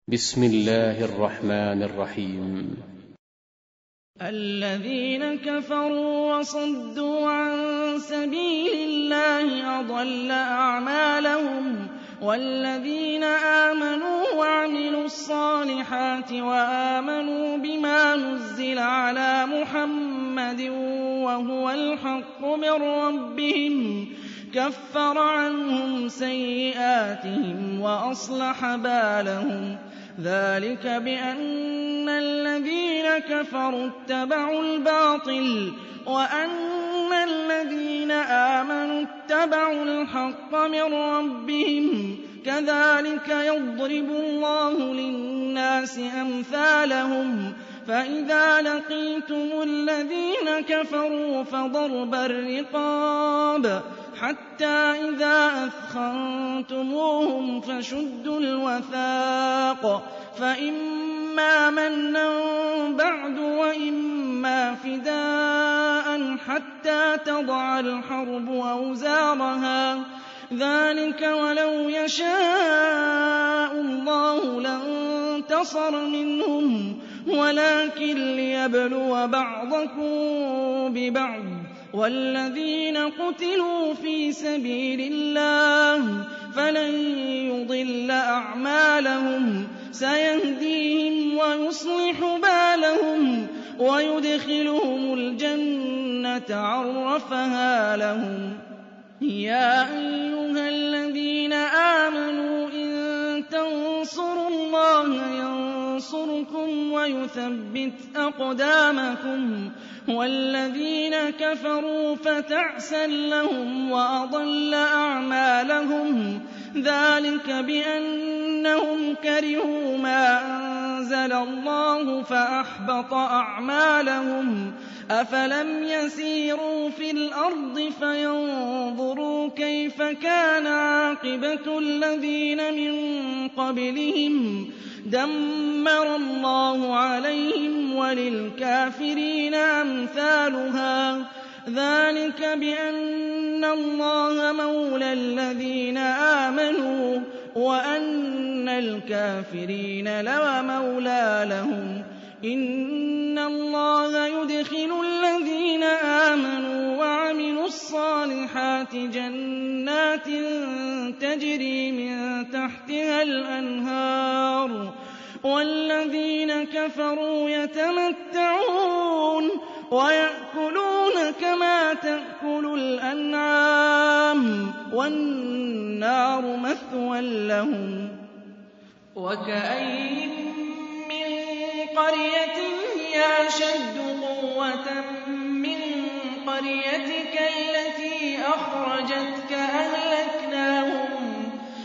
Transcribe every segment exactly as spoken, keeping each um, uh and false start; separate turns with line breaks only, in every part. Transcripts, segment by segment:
بسم الله الرحمن الرحيم.
الذين كفروا وصدوا عن سبيل الله أضل أعمالهم والذين آمنوا وعملوا الصالحات وآمنوا بما نزل على محمد وهو الحق من ربهم كفر عنهم سيئاتهم وأصلح بالهم ذلك بأن الذين كفروا اتبعوا الباطل وأن الذين آمنوا اتبعوا الحق من ربهم كذلك يضرب الله للناس أمثالهم فإذا لقيتم الذين كفروا فضرب الرقاب حتى إذا أثخنتموهم فشدوا الوثاق فإما منا بعد وإما فداء حتى تضع الحرب أوزارها ذلك ولو يشاء الله لانتصر منهم ولكن ليبلو بعضكم ببعض والذين قتلوا في سبيل الله فلن يضل أعمالهم سيهديهم ويصلح بالهم ويدخلهم الجنة عرفها لهم يا أيها الذين آمنوا إن تنصروا الله ينصركم ويثبت أقدامكم والذين كفروا فتعسا لهم وأضل أعمالهم ذلك بأنهم كرهوا ما أنزل الله فأحبط أعمالهم أفلم يسيروا في الأرض فينظروا كيف كان عاقبة الذين من قبلهم دمر الله عليهم وللكافرين أمثالها ذلك بأن الله مولى الذين آمنوا وأن الكافرين لا مولى لهم إن الله يدخل الذين آمنوا وعملوا الصالحات جنات تجري من تحتها الأنهار والذين كفروا يتمتعون ويأكلون كما تأكل الأنعام والنار مثوى لهم وكأين من قرية هي أشد قوة من قريتك التي أخرجتك أهلكناهم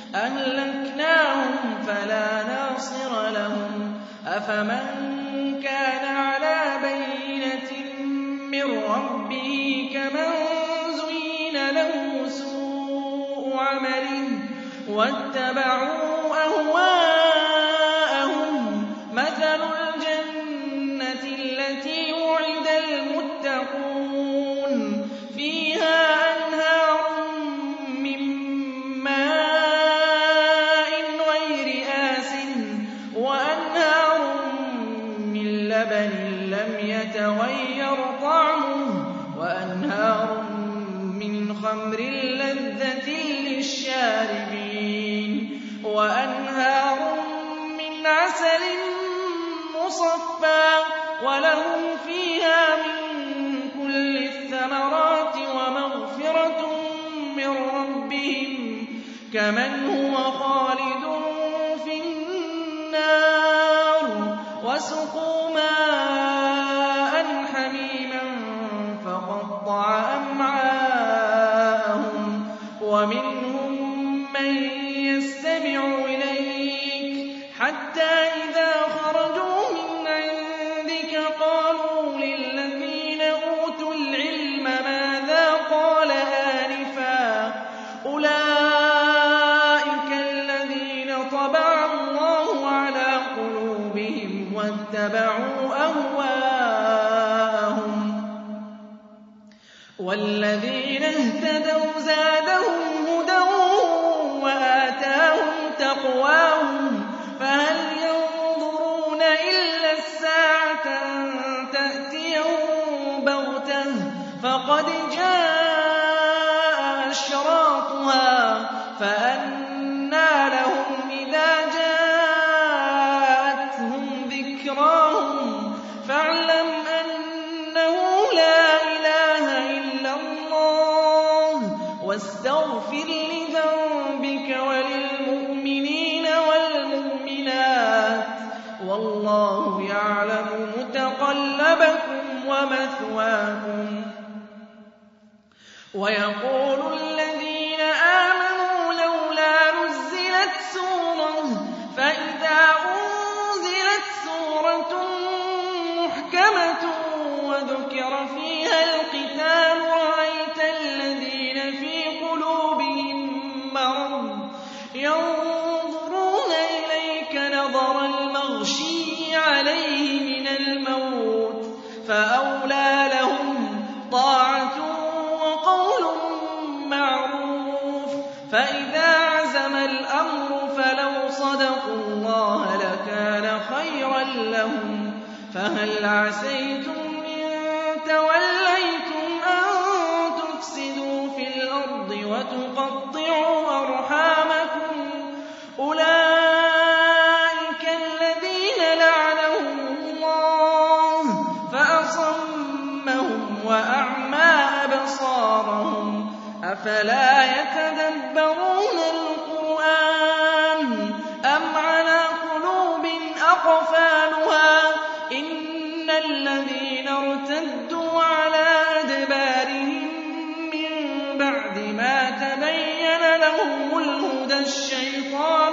أهلكناهم فلا ناصر لهم أفمن كان على بينة من ربه كمن زين له سوء عمله واتبعوا أهواءهم مثل الجنة التي وعد المتقون فيها أنهار من ماء غير آسن وأنهار من لبن لم يتغير طعمه وأنهار من خمر لذة للشاربين وأنهار من عسل مصفى ولهم فيها من كل الثمرات ومغفرة من ربهم كمن هو خالد في النار وسقوا ماء حميما فقطع أمعاءهم ومنهم من يستمع إليك حتى إذا خرجوا من عندك قالوا للذين أوتوا العلم ماذا قال آنفا أولئك الذين طبع الله على قلوبهم واتبعوا أهواءهم والذين اهتدوا زادهم هدى وآتاهم تقواهم فهل وَاللَّهُ يَعْلَمُ مُتَقَلَّبَكُمْ وَمَثْوَاكُمْ وَيَقُولُ الَّذِينَ آمَنُوا لَوْلَا نُزِّلَتْ سُورَةٌ فَإِذَا أُنزِلَتْ سُورَةٌ مُحْكَمَةٌ وَذُكِرَ فِيهَا الْقِتَالُ رَأَيْتَ الَّذِينَ فِي قُلُوبِهِم مَّرَضٌ يَنظُرُونَ إِلَيْكَ نَظَرَ الْمَغْشِيِّ عَلَيْهِ مِنَ الْمَوْتِ فَأَوْلَىٰ لَهُمْ طَاعَةٌ وَقَوْلٌ مَّعْرُوفٌ فَإِذَا عَزَمَ الْأَمْرُ فَلَوْ صَدَقُوا اللَّهَ لَكَانَ خَيْرًا لَّهُمْ فَهَلْ عَسَيْتُمْ إِن تَوَلَّيْتُمْ أَن تُفْسِدُوا فِي الْأَرْضِ وَتُقَطِّعُوا أَرْحَامَكُمْ أُولَٰئِكَ الَّذِينَ لَعَنَهُمُ اللَّهُ فَأَصَمَّهُمْ وَأَعْمَىٰ أَبْصَارَهُمْ أَفَلَا يَتَدَبَّرُونَ الْقُرْآنَ أَمْ عَلَىٰ قُلُوبٍ أَقْفَالُهَا إِنَّ الَّذِينَ ارْتَدُّوا عَلَىٰ أَدْبَارِهِم مِّن بَعْدِ مَا تَبَيَّنَ لَهُمُ الْهُدَى الشَّيْطَانُ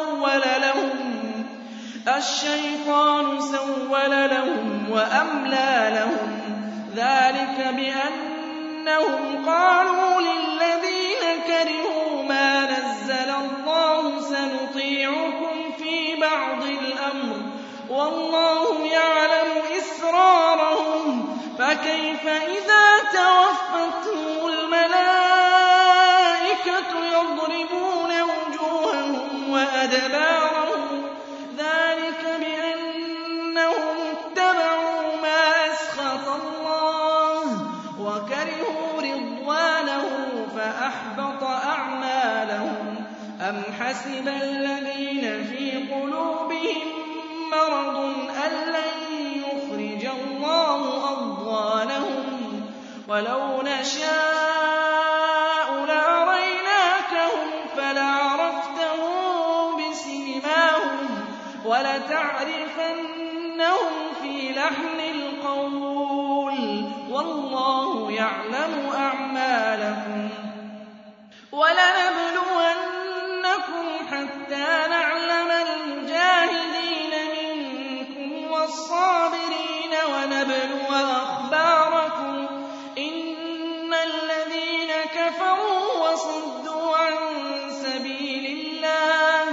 سَوَّلَ لَهُمْ وَأَمْلَىٰ لَهُمْ ذَٰلِكَ بِأَنَّهُمْ قَالُوا لِلَّذِينَ كَرِهُوا مَا نَزَّلَ اللَّهُ سَنُطِيعُكُمْ فِي بَعْضِ الْأَمْرِ وَاللَّهُ يَعْلَمُ إِسْرَارَهُمْ فَكَيْفَ إِذَا تَوَفَّتْهُمُ الْمَلَائِكَةُ يَضْرِبُونَ وُجُوهَهُمْ وَأَدْبَارَهُمْ ذَٰلِكَ بِأَنَّهُمُ اتَّبَعُوا مَا أَسْخَطَ اللَّهَ وَكَرِهُوا رِضْوَانَهُ فَأَحْبَطَ أَعْمَالَهُمْ أَمْ حَسِبَ الَّذِينَ فِي قُلُوبِهِم مَّرَضٌ أَن لَّن يُخْرِجَ اللَّهُ أَضْغَانَهُمْ وَلَوْ نَشَاءُ لَأَرَيْنَاكَهُمْ فَلَعَرَفْتَهُم بِسِيمَاهُمْ وَلَتَعْرِفَنَّهُمْ فِي لَحْنِ الْقَوْلِ وَاللَّهُ يَعْلَمُ أَعْمَالَكُمْ وَلَنَبْلُوَنَّكُمْ حَتَّىٰ نَعْلَمَ الْمُجَاهِدِينَ مِنكُمْ وَالصَّابِرِينَ وَنَبْلُوَ أَخْبَارَكُمْ إِنَّ الَّذِينَ كَفَرُوا وَصُدُّوا عَن سَبِيلِ اللَّهِ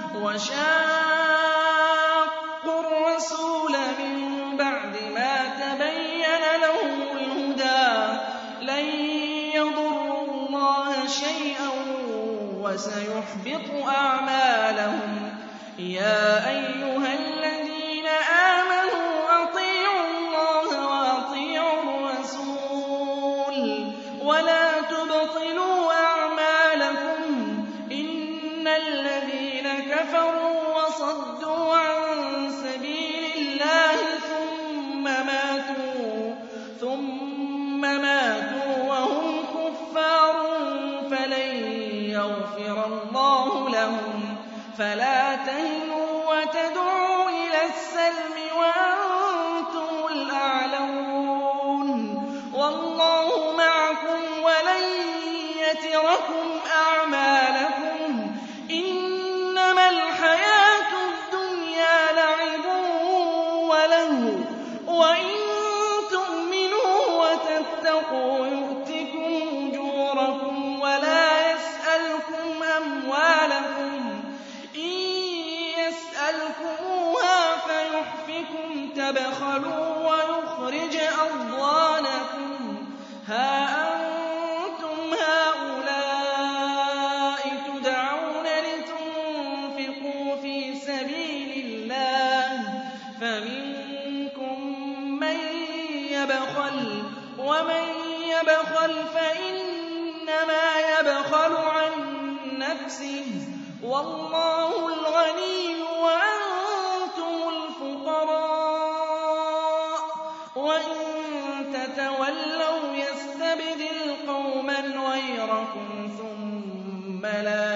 وَشَاقُّوا الرَّسُولَ مِن بَعْدِ مَا تَبَيَّنَ لَهُمُ الْهُدَىٰ لَن يَضُرُّوا اللَّهَ شَيْئًا وَسَيُحْبِطُ أَعْمَالَهُمْ يَا أَيُّهَا الَّذِينَ آمَنُوا أَطِيعُوا اللَّهَ وَأَطِيعُوا الرَّسُولَ وَلَا تُبْطِلُوا أَعْمَالَكُمْ إِنَّ الَّذِينَ كَفَرُوا وَصَدُّوا عَن سَبِيلِ اللَّهِ ثُمَّ مَاتُوا ثُمَّ مَاتُوا وَهُمْ كُفَّارٌ فَلَن يَغْفِرَ اللَّهُ لَهُمْ فَلَا تَهِنُوا وَتَدْعُوا إِلَى السَّلْمِ وَأَنتُمُ الْأَعْلَوُونَ وَاللَّهُ مَعَكُمْ وَلَن يَتِرَكُمْ أَعْمَالَكُمْ إِنَّمَا الْحَيَاةُ الدُّنْيَا لَعِبٌ وَلَهْوٌ وَإِن تُؤْمِنُوا وَتَتَّقُوا يُؤْتِكُمْ أُجُورَكُمْ وَلَا يَسْأَلْكُمْ أَمْوَالَكُمْ إِن يَسْأَلْكُمُوهَا فَيُحْفِكُمْ تَبْخَلُوا وَيُخْرِجْ أَضْغَانَكُمْ هَا أَنتُمْ هَٰؤُلَاءِ تُدْعَوْنَ لِتُنفِقُوا فِي سَبِيلِ اللَّهِ فَمِنكُم مَّن يَبْخَلُ وَمَن يَبْخَلْ فَإِنَّمَا يَبْخَلُ عَن نَّفْسِهِ وَاللَّهُ الْغَنِيُّ وَأَنتُمُ الْفُقَرَاءُ وَإِن تَتَوَلَّوْا يَسْتَبْدِلْ قَوْمًا غَيْرَكُمْ ثُمَّ لَا